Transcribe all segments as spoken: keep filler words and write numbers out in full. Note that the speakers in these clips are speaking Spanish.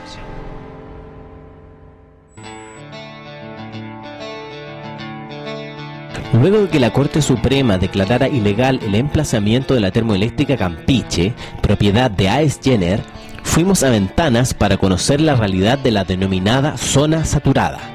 Luego de que la Corte Suprema declarara ilegal el emplazamiento de la termoeléctrica Campiche, propiedad de A E S Gener, fuimos a Ventanas para conocer la realidad de la denominada zona saturada.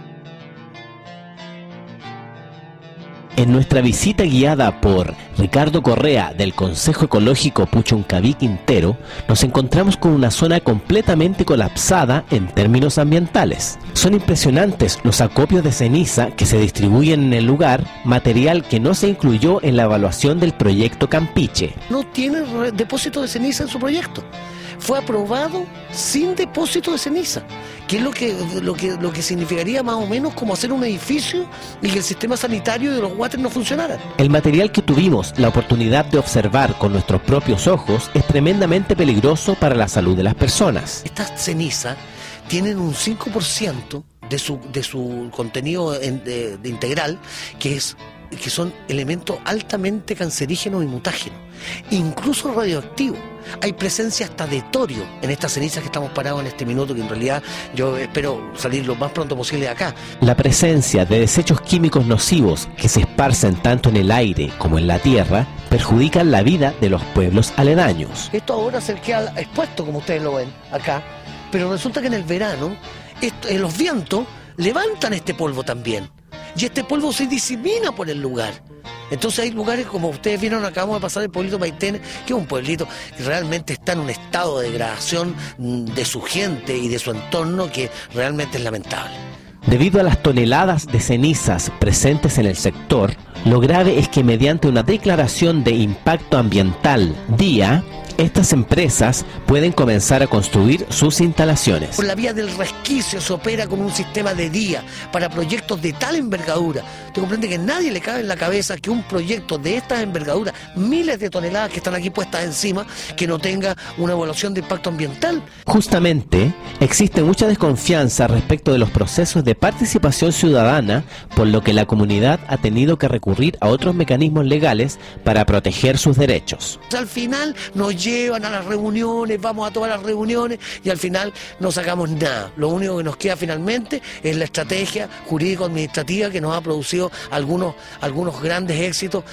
En nuestra visita guiada por Ricardo Correa del Consejo Ecológico Puchuncaví Quintero, nos encontramos con una zona completamente colapsada en términos ambientales. Son impresionantes los acopios de ceniza que se distribuyen en el lugar, material que no se incluyó en la evaluación del proyecto Campiche. No tiene depósito de ceniza en su proyecto. Fue aprobado sin depósito de ceniza, que es lo que, lo que, lo que significaría más o menos como hacer un edificio y que el sistema sanitario de los water no funcionara. El material que tuvimos la oportunidad de observar con nuestros propios ojos es tremendamente peligroso para la salud de las personas. Estas cenizas tienen un cinco por ciento de su, de su contenido en, de, de integral, que es que son elementos altamente cancerígenos y mutágenos, incluso radioactivos. Hay presencia hasta de torio en estas cenizas que estamos parados en este minuto, que en realidad yo espero salir lo más pronto posible de acá. La presencia de desechos químicos nocivos que se esparcen tanto en el aire como en la tierra perjudican la vida de los pueblos aledaños. Esto ahora se queda expuesto, como ustedes lo ven acá, pero resulta que en el verano esto, en los vientos levantan este polvo también. Y este polvo se disemina por el lugar. Entonces hay lugares, como ustedes vieron, acabamos de pasar el pueblito Maitén, que es un pueblito que realmente está en un estado de degradación de su gente y de su entorno que realmente es lamentable. Debido a las toneladas de cenizas presentes en el sector, lo grave es que mediante una declaración de impacto ambiental D I A, estas empresas pueden comenzar a construir sus instalaciones. Por la vía del resquicio se opera con un sistema de D I A para proyectos de tal envergadura. Te comprende que a nadie le cabe en la cabeza que un proyecto de estas envergaduras, miles de toneladas que están aquí puestas encima, que no tenga una evaluación de impacto ambiental. Justamente, existe mucha desconfianza respecto de los procesos de participación ciudadana, por lo que la comunidad ha tenido que recurrir a otros mecanismos legales para proteger sus derechos. Al final nos llevan a las reuniones, vamos a todas las reuniones y al final no sacamos nada. Lo único que nos queda finalmente es la estrategia jurídico-administrativa que nos ha producido algunos, algunos grandes éxitos.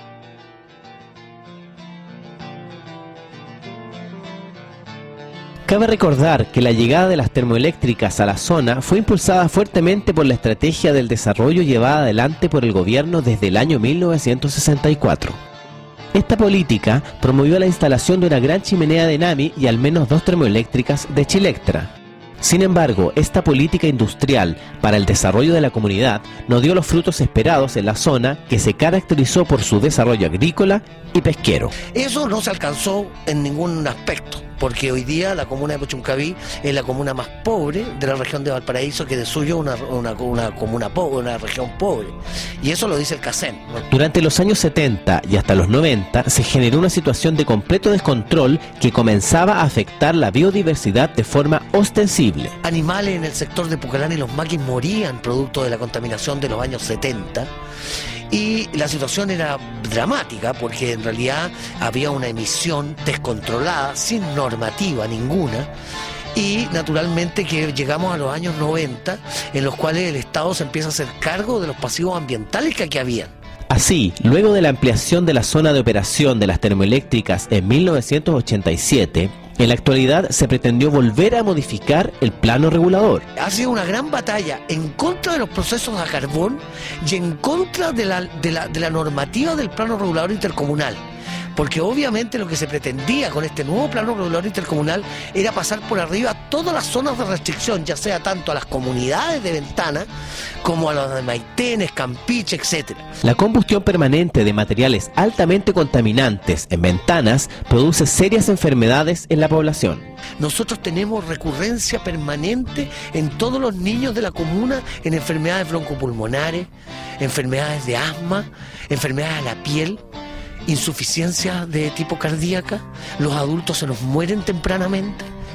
Cabe recordar que la llegada de las termoeléctricas a la zona fue impulsada fuertemente por la estrategia del desarrollo llevada adelante por el gobierno desde el año mil novecientos sesenta y cuatro. Esta política promovió la instalación de una gran chimenea de Nami y al menos dos termoeléctricas de Chilectra. Sin embargo, esta política industrial para el desarrollo de la comunidad no dio los frutos esperados en la zona, que se caracterizó por su desarrollo agrícola y pesquero. Eso no se alcanzó en ningún aspecto, porque hoy día la comuna de Puchuncaví es la comuna más pobre de la región de Valparaíso, que de suyo una, una, una comuna pobre, una región pobre. Y eso lo dice el CACEN, ¿no? Durante los años setenta y hasta los noventa se generó una situación de completo descontrol que comenzaba a afectar la biodiversidad de forma ostensible. Animales en el sector de Pucalán y los maquis morían producto de la contaminación de los años setenta. Y la situación era dramática porque en realidad había una emisión descontrolada, sin normativa ninguna, y naturalmente que llegamos a los años noventa, en los cuales el Estado se empieza a hacer cargo de los pasivos ambientales que aquí habían. Así, luego de la ampliación de la zona de operación de las termoeléctricas en mil novecientos ochenta y siete, en la actualidad se pretendió volver a modificar el plano regulador. Ha sido una gran batalla en contra de los procesos a carbón y en contra de la, de la, de la normativa del plano regulador intercomunal. Porque obviamente lo que se pretendía con este nuevo plano regulador intercomunal era pasar por arriba todas las zonas de restricción, ya sea tanto a las comunidades de Ventana como a las de Maitenes, Campiche, etcétera. La combustión permanente de materiales altamente contaminantes en Ventanas produce serias enfermedades en la población. Nosotros tenemos recurrencia permanente en todos los niños de la comuna en enfermedades broncopulmonares, enfermedades de asma, enfermedades de la piel, insuficiencia de tipo cardíaca. Los adultos se nos mueren tempranamente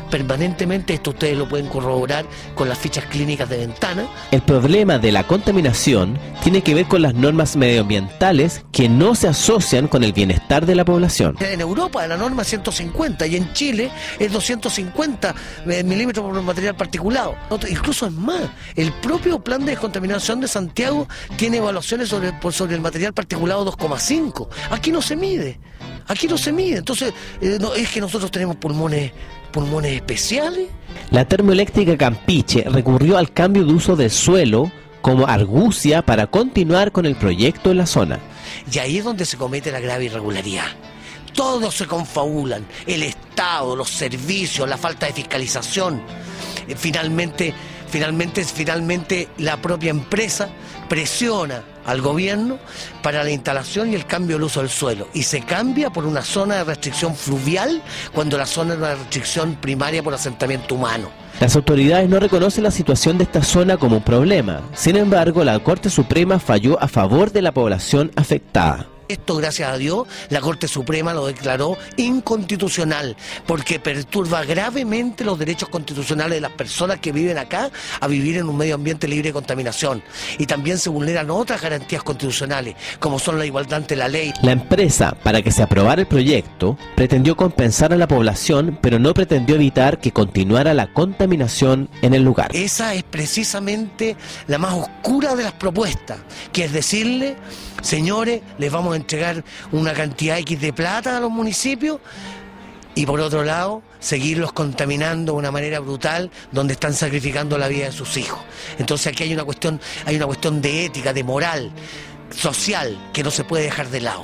permanentemente, esto ustedes lo pueden corroborar con las fichas clínicas de Ventana. El problema de la contaminación tiene que ver con las normas medioambientales que no se asocian con el bienestar de la población. En Europa la norma es ciento cincuenta y en Chile es doscientos cincuenta milímetros por material particulado. Incluso es más, el propio plan de descontaminación de Santiago tiene evaluaciones sobre, por sobre el material particulado dos coma cinco. Aquí no se mide, aquí no se mide. Entonces, eh, no, es que nosotros tenemos pulmones, pulmones especiales. La termoeléctrica Campiche recurrió al cambio de uso del suelo como argucia para continuar con el proyecto en la zona. Y ahí es donde se comete la grave irregularidad. Todos se confabulan, el Estado, los servicios, la falta de fiscalización. Eh, finalmente, finalmente, finalmente la propia empresa presiona al gobierno para la instalación y el cambio del uso del suelo, y se cambia por una zona de restricción fluvial cuando la zona es una restricción primaria por asentamiento humano. Las autoridades no reconocen la situación de esta zona como un problema. Sin embargo, la Corte Suprema falló a favor de la población afectada. Esto, gracias a Dios, la Corte Suprema lo declaró inconstitucional, porque perturba gravemente los derechos constitucionales de las personas que viven acá a vivir en un medio ambiente libre de contaminación. Y también se vulneran otras garantías constitucionales, como son la igualdad ante la ley. La empresa, para que se aprobara el proyecto, pretendió compensar a la población, pero no pretendió evitar que continuara la contaminación en el lugar. Esa es precisamente la más oscura de las propuestas, que es decirle: señores, les vamos a entregar una cantidad X de plata a los municipios, y por otro lado, seguirlos contaminando de una manera brutal, donde están sacrificando la vida de sus hijos. Entonces aquí hay una cuestión, hay una cuestión de ética, de moral, social, que no se puede dejar de lado.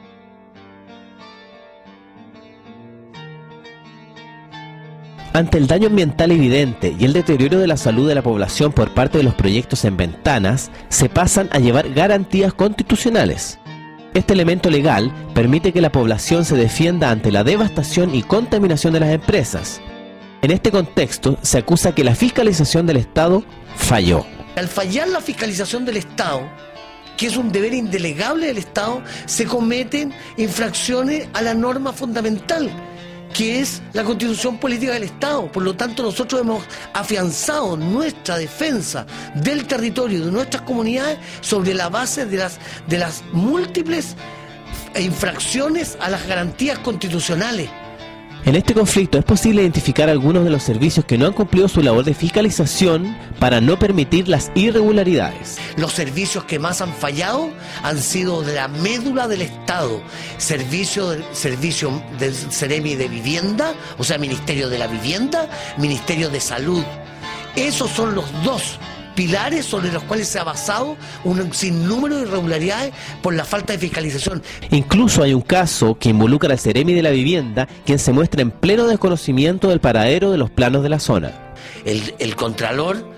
Ante el daño ambiental evidente y el deterioro de la salud de la población por parte de los proyectos en Ventanas, se pasan a llevar garantías constitucionales. Este elemento legal permite que la población se defienda ante la devastación y contaminación de las empresas. En este contexto, se acusa que la fiscalización del Estado falló. Al fallar la fiscalización del Estado, que es un deber indelegable del Estado, se cometen infracciones a la norma fundamental, que es la Constitución Política del Estado. Por lo tanto, nosotros hemos afianzado nuestra defensa del territorio, de nuestras comunidades, sobre la base de las, de las múltiples infracciones a las garantías constitucionales. En este conflicto es posible identificar algunos de los servicios que no han cumplido su labor de fiscalización para no permitir las irregularidades. Los servicios que más han fallado han sido de la médula del Estado, servicio, servicio del Ceremi de Vivienda, o sea, Ministerio de la Vivienda, Ministerio de Salud. Esos son los dos pilares sobre los cuales se ha basado un sinnúmero de irregularidades por la falta de fiscalización. Incluso hay un caso que involucra al Ceremi de la Vivienda, quien se muestra en pleno desconocimiento del paradero de los planos de la zona. El, el Contralor,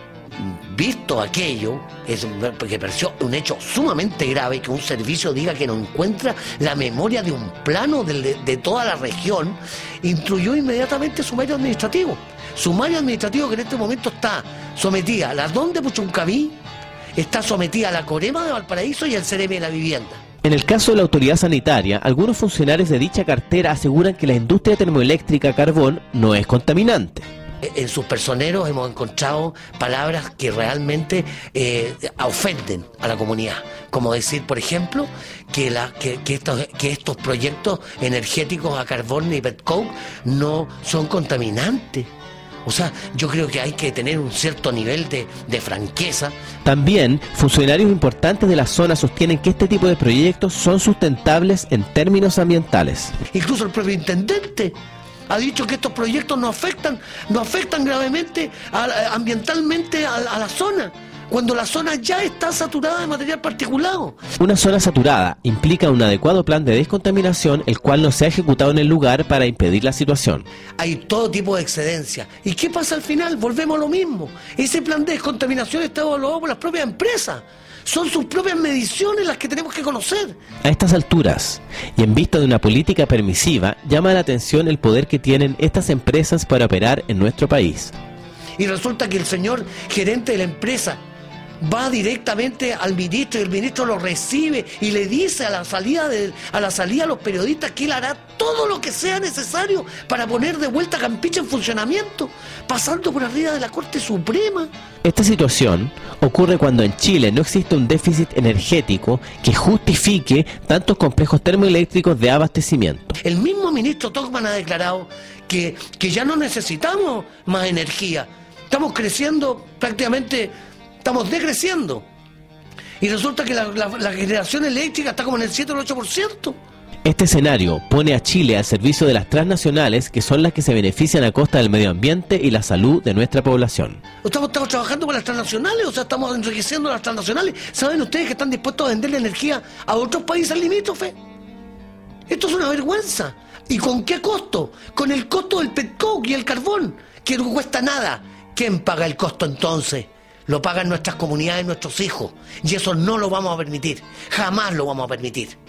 visto aquello, es, porque pareció un hecho sumamente grave que un servicio diga que no encuentra la memoria de un plano de, de toda la región, instruyó inmediatamente sumario administrativo. Sumario administrativo que en este momento está sometida a la D O N de Puchuncaví, está sometida a la Corema de Valparaíso y al Ceremi de la Vivienda. En el caso de la autoridad sanitaria, algunos funcionarios de dicha cartera aseguran que la industria termoeléctrica carbón no es contaminante. En sus personeros hemos encontrado palabras que realmente eh, ofenden a la comunidad, como decir, por ejemplo, que, la, que, que, estos, que estos proyectos energéticos a carbón y petcoke no son contaminantes. O sea, yo creo que hay que tener un cierto nivel de, de franqueza. También, funcionarios importantes de la zona sostienen que este tipo de proyectos son sustentables en términos ambientales. Incluso el propio intendente ha dicho que estos proyectos no afectan, no afectan gravemente a, ambientalmente a, a la zona, cuando la zona ya está saturada de material particulado. Una zona saturada implica un adecuado plan de descontaminación, el cual no se ha ejecutado en el lugar para impedir la situación. Hay todo tipo de excedencia. ¿Y qué pasa al final? Volvemos a lo mismo. Ese plan de descontaminación está evaluado por las propias empresas. Son sus propias mediciones las que tenemos que conocer. A estas alturas, y en vista de una política permisiva, llama la atención el poder que tienen estas empresas para operar en nuestro país. Y resulta que el señor gerente de la empresa va directamente al ministro y el ministro lo recibe y le dice a la salida de, a la salida a los periodistas que él hará todo lo que sea necesario para poner de vuelta Campeche en funcionamiento, pasando por arriba de la Corte Suprema. Esta situación ocurre cuando en Chile no existe un déficit energético que justifique tantos complejos termoeléctricos de abastecimiento. El mismo ministro Togman ha declarado que, que ya no necesitamos más energía. Estamos creciendo prácticamente, estamos decreciendo. Y resulta que la, la, la generación eléctrica está como en el siete o el ocho por ciento. Este escenario pone a Chile al servicio de las transnacionales, que son las que se benefician a costa del medio ambiente y la salud de nuestra población. Estamos, estamos trabajando con las transnacionales, o sea, estamos enriqueciendo a las transnacionales. ¿Saben ustedes que están dispuestos a venderle energía a otros países limítrofes? Esto es una vergüenza. ¿Y con qué costo? Con el costo del petcoke y el carbón, que no cuesta nada. ¿Quién paga el costo entonces? Lo pagan nuestras comunidades, nuestros hijos. Y eso no lo vamos a permitir. Jamás lo vamos a permitir.